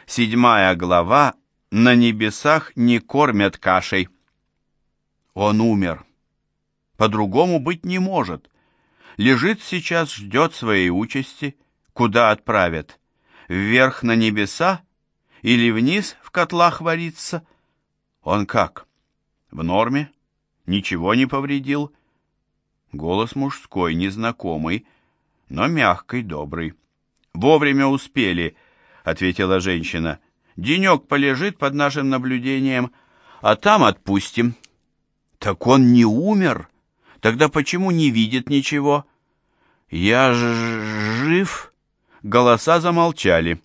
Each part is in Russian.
7 глава. На небесах не кормят кашей. Он умер. По-другому быть не может. Лежит сейчас, ждет своей участи. Куда отправят? Вверх на небеса? Или вниз в котлах варится? Он как? В норме? Ничего не повредил? Голос мужской, незнакомый, но мягкий, добрый. «Вовремя успели», — ответила женщина. «Денек полежит под нашим наблюдением, а там отпустим». «Так он не умер? Тогда почему не видит ничего?» «Я жив?» Голоса замолчали.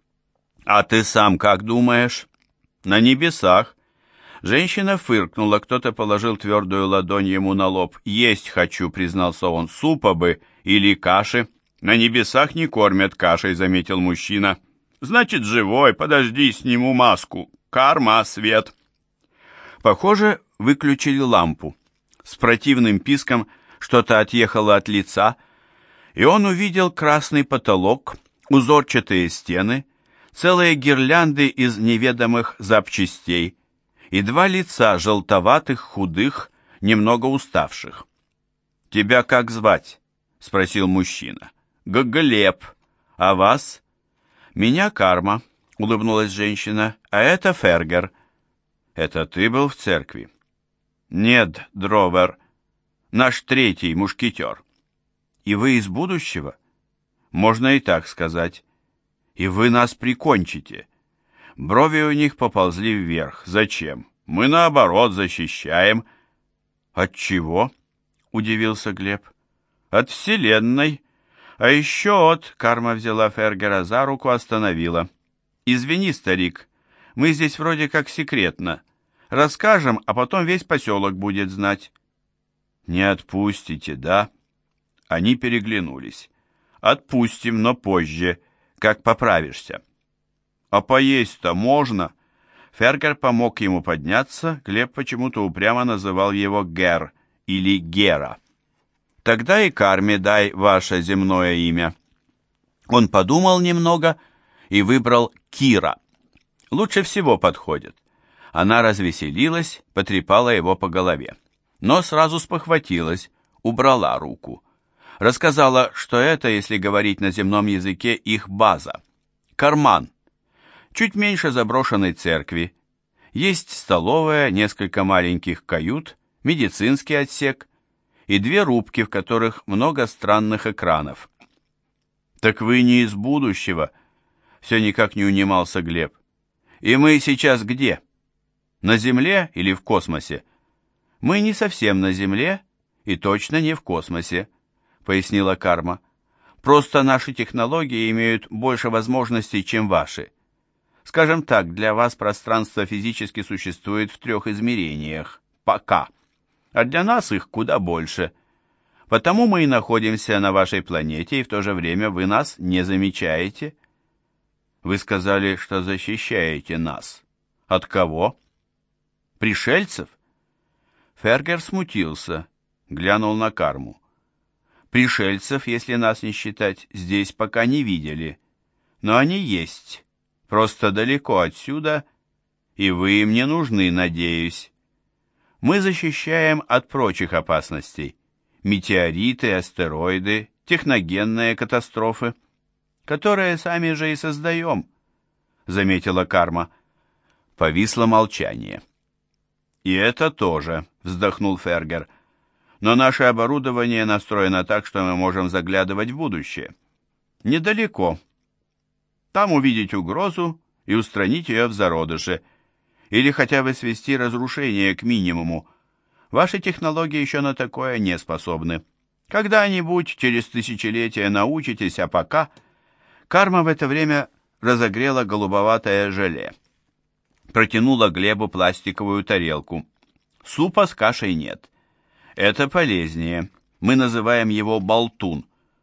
«А ты сам как думаешь?» «На небесах». Женщина фыркнула, кто-то положил твердую ладонь ему на лоб. «Есть хочу», — признался он, — «супа бы или каши». «На небесах не кормят кашей», — заметил мужчина. «Значит, живой, подожди, сниму маску. Карма, свет». Похоже, выключили лампу. С противным писком что-то отъехало от лица, и он увидел красный потолок, узорчатые стены, целые гирлянды из неведомых запчастей и два лица желтоватых, худых, немного уставших. «Тебя как звать?» — спросил мужчина. «Глеб. А вас?» «Меня Карма», — улыбнулась женщина, — «а это Фергер». «Это ты был в церкви?» «Нет, Дровер. Наш третий мушкетер». «И вы из будущего?» «Можно и так сказать». «И вы нас прикончите». Брови у них поползли вверх. «Зачем? Мы, наоборот, защищаем». «От чего?» — удивился Глеб. «От Вселенной. А еще от...» — Карма взяла Фергера за руку, остановила. «Извини, старик, мы здесь вроде как секретно. Расскажем, а потом весь поселок будет знать». «Не отпустите, да?» Они переглянулись. «Отпустим, но позже, как поправишься». «А поесть-то можно?» Фергер помог ему подняться, Глеб почему-то упрямо называл его Гер или Гера. «Тогда и Карме дай ваше земное имя». Он подумал немного и выбрал Кира. Лучше всего подходит. Она развеселилась, потрепала его по голове. Но сразу спохватилась, убрала руку. Рассказала, что это, если говорить на земном языке, их база. Карман. Чуть меньше заброшенной церкви. Есть столовая, несколько маленьких кают, медицинский отсек и 2 рубки, в которых много странных экранов. «Так вы не из будущего?» Все никак не унимался Глеб. «И мы сейчас где? На Земле или в космосе?» «Мы не совсем на Земле и точно не в космосе», пояснила Карма. «Просто наши технологии имеют больше возможностей, чем ваши. Скажем так, для вас пространство физически существует в 3 измерениях. Пока. А для нас их куда больше. Потому мы и находимся на вашей планете, и в то же время вы нас не замечаете». «Вы сказали, что защищаете нас. От кого? Пришельцев?» Фергер смутился, глянул на Карму. «Пришельцев, если нас не считать, здесь пока не видели. Но они есть, просто далеко отсюда, и вы им не нужны, надеюсь. Мы защищаем от прочих опасностей. Метеориты, астероиды, техногенные катастрофы, которые сами же и создаем», заметила Карма. Повисло молчание. «И это тоже», вздохнул Фергер. «Но наше оборудование настроено так, что мы можем заглядывать в будущее. Недалеко. Там увидеть угрозу и устранить ее в зародыше, или хотя бы свести разрушение к минимуму. Ваши технологии еще на такое не способны. Когда-нибудь, через тысячелетия, научитесь, а пока...» Карма в это время разогрела голубоватое желе. Протянула Глебу пластиковую тарелку. «Супа с кашей нет. Это полезнее. Мы называем его болтун».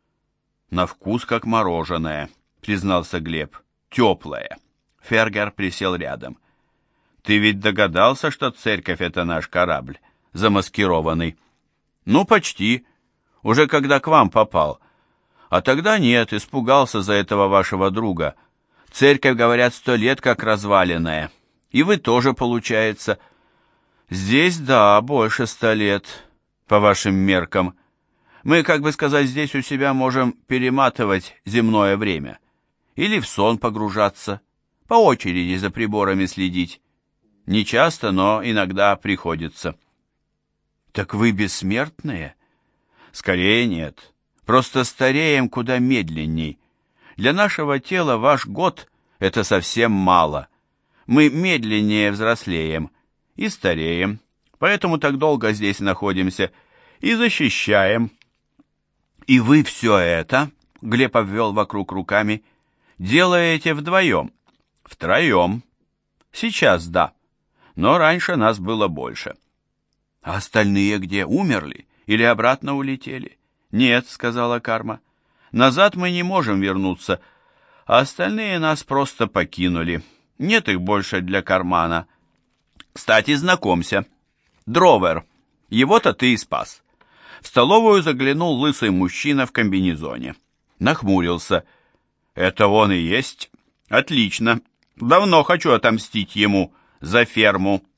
«На вкус как мороженое», признался Глеб. «Теплое». Фергер присел рядом. «Ты ведь догадался, что церковь — это наш корабль, замаскированный?» «Ну, почти. Уже когда к вам попал. А тогда нет, испугался за этого вашего друга. Церковь, говорят, 100 лет как разваленная. И вы тоже, получается. Здесь, да, больше 100 лет, по вашим меркам. Мы, как бы сказать, здесь у себя можем перематывать земное время. Или в сон погружаться, по очереди за приборами следить. Не часто, но иногда приходится. Так вы бессмертные? Скорее нет. Просто стареем куда медленней. Для нашего тела ваш год — это совсем мало. Мы медленнее взрослеем и стареем, поэтому так долго здесь находимся и защищаем. И вы все это, — Глеб обвел вокруг руками, — делаете вдвоем, втроем. Сейчас да, но раньше нас было больше. А остальные где, умерли или обратно улетели? Нет, — сказала Карма. Назад мы не можем вернуться, а остальные нас просто покинули. Нет их больше для кармана. Кстати, знакомься. Дровер. Его-то ты и спас. В столовую заглянул лысый мужчина в комбинезоне. Нахмурился. Это он и есть? Отлично. Давно хочу отомстить ему за ферму.